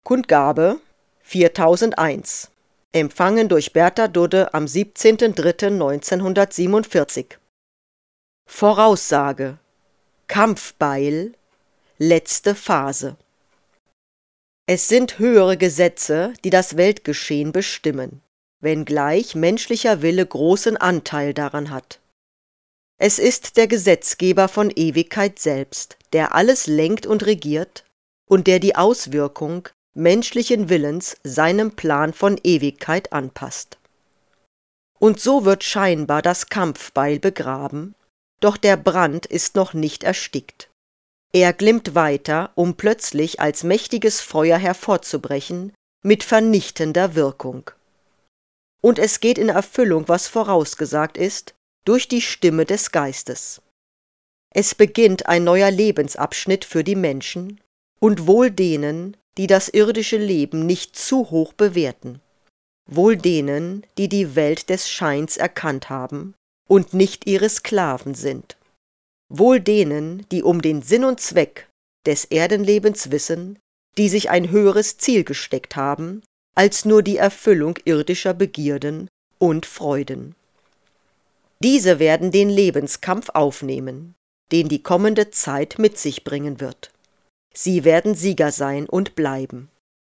Kundgabe 4001. Empfangen durch Bertha Dudde am 17.03.1947. Voraussage: Kampfbeil, letzte Phase. Es sind höhere Gesetze, die das Weltgeschehen bestimmen, wenngleich menschlicher Wille großen Anteil daran hat. Es ist der Gesetzgeber von Ewigkeit selbst, der alles lenkt und regiert und der die Auswirkung menschlichen Willens seinem Plan von Ewigkeit anpasst. Und so wird scheinbar das Kampfbeil begraben, doch der Brand ist noch nicht erstickt. Er glimmt weiter, um plötzlich als mächtiges Feuer hervorzubrechen, mit vernichtender Wirkung. Und es geht in Erfüllung, was vorausgesagt ist, durch die Stimme des Geistes. Es beginnt ein neuer Lebensabschnitt für die Menschen, und wohl denen, die das irdische Leben nicht zu hoch bewerten, wohl denen, die die Welt des Scheins erkannt haben und nicht ihre Sklaven sind, wohl denen, die um den Sinn und Zweck des Erdenlebens wissen, die sich ein höheres Ziel gesteckt haben, als nur die Erfüllung irdischer Begierden und Freuden. Diese werden den Lebenskampf aufnehmen, den die kommende Zeit mit sich bringen wird. Sie werden Sieger sein und bleiben.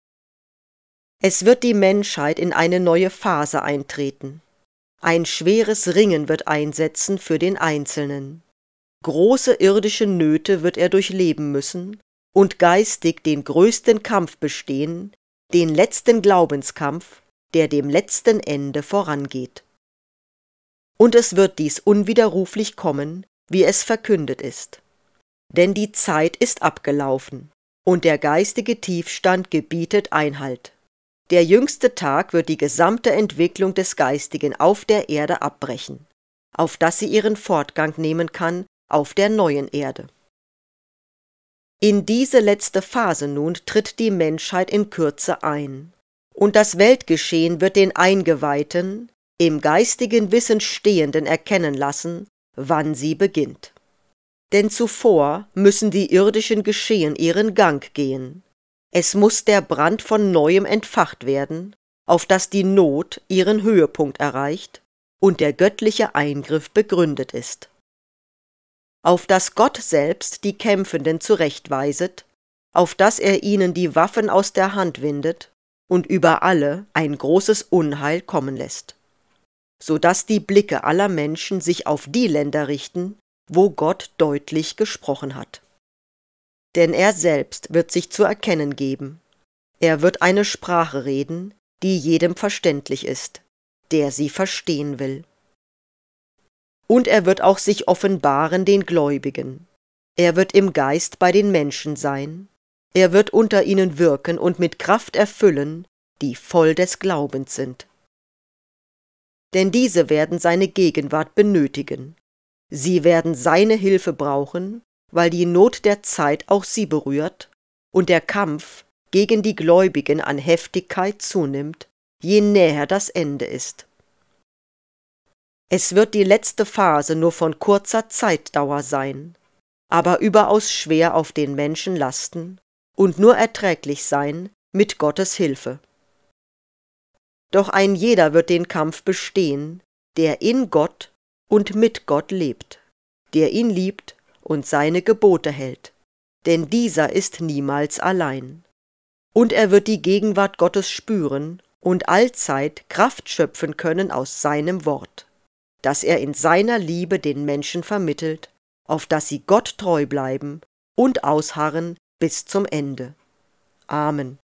Es wird die Menschheit in eine neue Phase eintreten. Ein schweres Ringen wird einsetzen für den Einzelnen. Große irdische Nöte wird er durchleben müssen und geistig den größten Kampf bestehen, den letzten Glaubenskampf, der dem letzten Ende vorangeht. Und es wird dies unwiderruflich kommen, wie es verkündet ist. Denn die Zeit ist abgelaufen, und der geistige Tiefstand gebietet Einhalt. Der jüngste Tag wird die gesamte Entwicklung des Geistigen auf der Erde abbrechen, auf dass sie ihren Fortgang nehmen kann auf der neuen Erde. In diese letzte Phase nun tritt die Menschheit in Kürze ein, und das Weltgeschehen wird den Eingeweihten, im geistigen Wissen Stehenden erkennen lassen, wann sie beginnt. Denn zuvor müssen die irdischen Geschehen ihren Gang gehen. Es muss der Brand von Neuem entfacht werden, auf dass die Not ihren Höhepunkt erreicht und der göttliche Eingriff begründet ist. Auf dass Gott selbst die Kämpfenden zurechtweiset, auf dass er ihnen die Waffen aus der Hand windet und über alle ein großes Unheil kommen lässt, so dass die Blicke aller Menschen sich auf die Länder richten, wo Gott deutlich gesprochen hat. Denn er selbst wird sich zu erkennen geben. Er wird eine Sprache reden, die jedem verständlich ist, der sie verstehen will. Und er wird auch sich offenbaren den Gläubigen. Er wird im Geist bei den Menschen sein. Er wird unter ihnen wirken und mit Kraft erfüllen, die voll des Glaubens sind. Denn diese werden seine Gegenwart benötigen. Sie werden seine Hilfe brauchen, weil die Not der Zeit auch sie berührt und der Kampf gegen die Gläubigen an Heftigkeit zunimmt, je näher das Ende ist. Es wird die letzte Phase nur von kurzer Zeitdauer sein, aber überaus schwer auf den Menschen lasten und nur erträglich sein mit Gottes Hilfe. Doch ein jeder wird den Kampf bestehen, der in Gott und mit Gott lebt, der ihn liebt und seine Gebote hält, denn dieser ist niemals allein. Und er wird die Gegenwart Gottes spüren und allzeit Kraft schöpfen können aus seinem Wort, das er in seiner Liebe den Menschen vermittelt, auf dass sie Gott treu bleiben und ausharren bis zum Ende. Amen.